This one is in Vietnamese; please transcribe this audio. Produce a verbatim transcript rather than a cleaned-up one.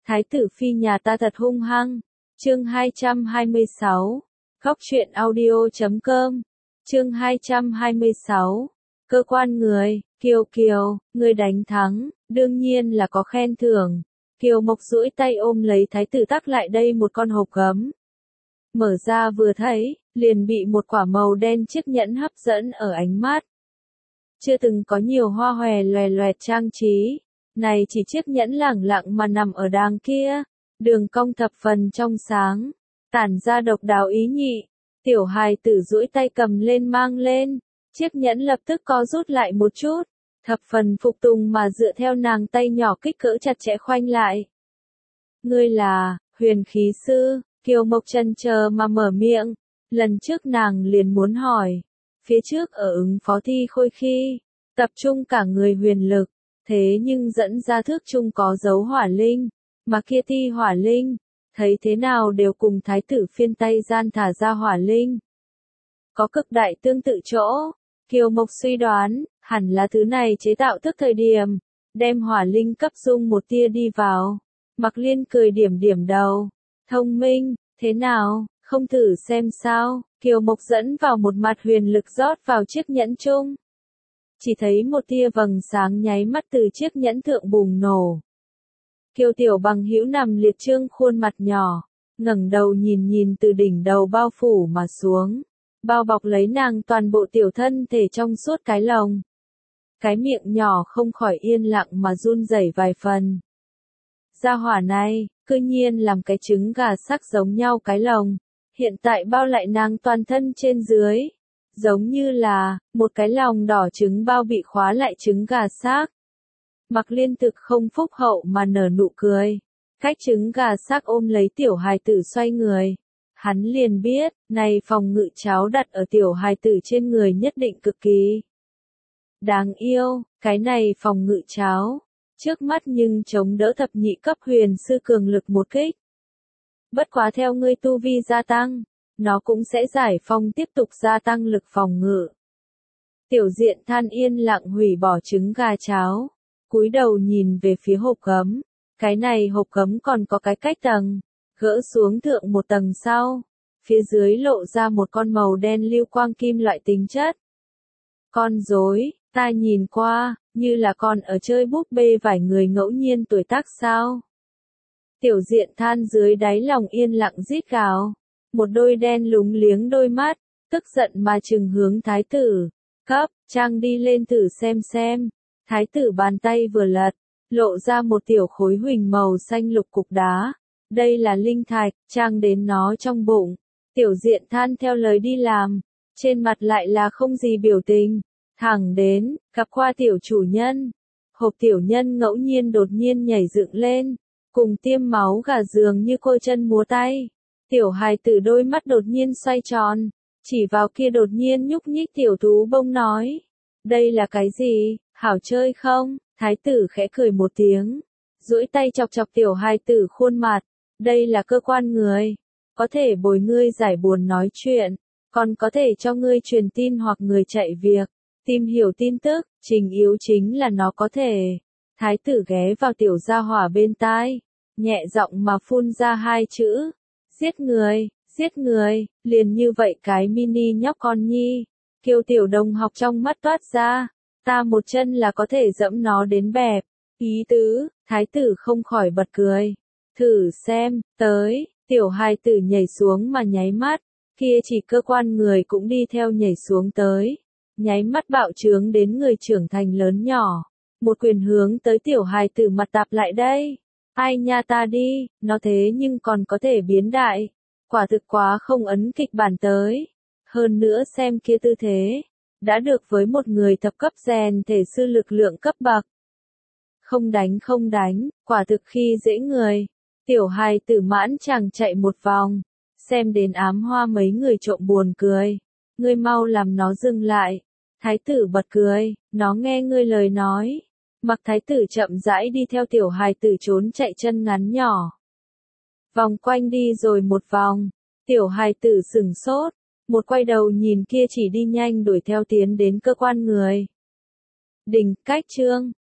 Thái tử phi nhà ta thật hung hăng. Chương hai trăm hai mươi sáu. Góc truyện audio chấm com. Chương hai trăm hai mươi sáu. Cơ quan người, Kiều Kiều, người đánh thắng, đương nhiên là có khen thưởng. Kiều Mộc duỗi tay ôm lấy thái tử tắc lại đây một con hộp gấm. Mở ra vừa thấy, liền bị một quả màu đen chiếc nhẫn hấp dẫn ở ánh mắt. Chưa từng có nhiều hoa hòe loè loẹt trang trí. Này chỉ chiếc nhẫn lẳng lặng mà nằm ở đàng kia, đường cong thập phần trong sáng, tản ra độc đáo ý nhị. Tiểu hài tử duỗi tay cầm lên mang lên, chiếc nhẫn lập tức co rút lại một chút, thập phần phục tùng mà dựa theo nàng tay nhỏ kích cỡ chặt chẽ khoanh lại. Ngươi là, huyền khí sư, Kiều Mộc chần chờ mà mở miệng, lần trước nàng liền muốn hỏi, phía trước ở ứng phó thi khôi khi, tập trung cả người huyền lực. Thế nhưng dẫn ra thước chung có dấu hỏa linh, mà kia ti hỏa linh, thấy thế nào đều cùng thái tử phiên tay gian thả ra hỏa linh. Có cực đại tương tự chỗ, Kiều Mộc suy đoán, hẳn là thứ này chế tạo thức thời điểm, đem hỏa linh cấp dung một tia đi vào. Mặc Liên cười điểm điểm đầu, thông minh, thế nào, không thử xem sao, Kiều Mộc dẫn vào một mặt huyền lực rót vào chiếc nhẫn chung. Chỉ thấy một tia vầng sáng nháy mắt từ chiếc nhẫn thượng bùng nổ. Kiều Tiểu Bằng hữu nằm liệt trương khuôn mặt nhỏ, ngẩng đầu nhìn nhìn từ đỉnh đầu bao phủ mà xuống, bao bọc lấy nàng toàn bộ tiểu thân thể trong suốt cái lồng. Cái miệng nhỏ không khỏi yên lặng mà run rẩy vài phần. Gia hỏa này, cư nhiên làm cái trứng gà sắc giống nhau cái lồng, hiện tại bao lại nàng toàn thân trên dưới. Giống như là, một cái lòng đỏ trứng bao bị khóa lại trứng gà xác. Mặc Liên thực không phúc hậu mà nở nụ cười. Cách trứng gà xác ôm lấy tiểu hài tử xoay người. Hắn liền biết, này phòng ngự cháo đặt ở tiểu hài tử trên người nhất định cực kỳ đáng yêu, cái này phòng ngự cháo. Trước mắt nhưng chống đỡ thập nhị cấp huyền sư cường lực một kích. Bất quá theo ngươi tu vi gia tăng, nó cũng sẽ giải phong tiếp tục gia tăng lực phòng ngự. Tiểu Diện Than yên lặng hủy bỏ trứng gà cháo, cúi đầu nhìn về phía hộp gấm. Cái này hộp gấm còn có cái cách tầng, gỡ xuống thượng một tầng sau, phía dưới lộ ra một con màu đen lưu quang kim loại tính chất. Con rối, ta nhìn qua, như là con ở chơi búp bê vài người ngẫu nhiên tuổi tác sao. Tiểu Diện Than dưới đáy lòng yên lặng rít gào. Một đôi đen lúng liếng đôi mắt, tức giận mà trừng hướng thái tử. Cấp, trang đi lên thử xem xem. Thái tử bàn tay vừa lật, lộ ra một tiểu khối huỳnh màu xanh lục cục đá. Đây là linh thạch, trang đến nó trong bụng. Tiểu Diện Than theo lời đi làm, trên mặt lại là không gì biểu tình. Thẳng đến, gặp qua tiểu chủ nhân. Hộp tiểu nhân ngẫu nhiên đột nhiên nhảy dựng lên, cùng tiêm máu gà dường như côi chân múa tay. Tiểu hài tử đôi mắt đột nhiên xoay tròn, chỉ vào kia đột nhiên nhúc nhích tiểu thú bông nói. Đây là cái gì, hảo chơi không? Thái tử khẽ cười một tiếng, duỗi tay chọc chọc tiểu hài tử khuôn mặt. Đây là cơ quan người, có thể bồi ngươi giải buồn nói chuyện, còn có thể cho ngươi truyền tin hoặc người chạy việc, tìm hiểu tin tức, trình yếu chính là nó có thể. Thái tử ghé vào tiểu gia hỏa bên tai, nhẹ giọng mà phun ra hai chữ. Giết người, giết người, liền như vậy cái mini nhóc con nhi. Kiều Tiểu Đồng học trong mắt toát ra, ta một chân là có thể dẫm nó đến bẹp. Ý tứ, thái tử không khỏi bật cười. Thử xem, tới, tiểu hài tử nhảy xuống mà nháy mắt, kia chỉ cơ quan người cũng đi theo nhảy xuống tới. Nháy mắt bạo trướng đến người trưởng thành lớn nhỏ. Một quyền hướng tới tiểu hài tử mặt tạp lại đây. Ai nha ta đi, nó thế nhưng còn có thể biến đại. Quả thực quá không ấn kịch bản tới. Hơn nữa xem kia tư thế, đã được với một người thập cấp rèn thể sư lực lượng cấp bậc. Không đánh không đánh, quả thực khi dễ người. Tiểu hài tử mãn chẳng chạy một vòng, xem đến ám hoa mấy người trộm buồn cười. Ngươi mau làm nó dừng lại. Thái tử bật cười, nó nghe ngươi lời nói. Mặc thái tử chậm rãi đi theo tiểu hài tử trốn chạy chân ngắn nhỏ. Vòng quanh đi rồi một vòng, tiểu hài tử sửng sốt, một quay đầu nhìn kia chỉ đi nhanh đuổi theo tiến đến cơ quan người. Đỉnh cách chương,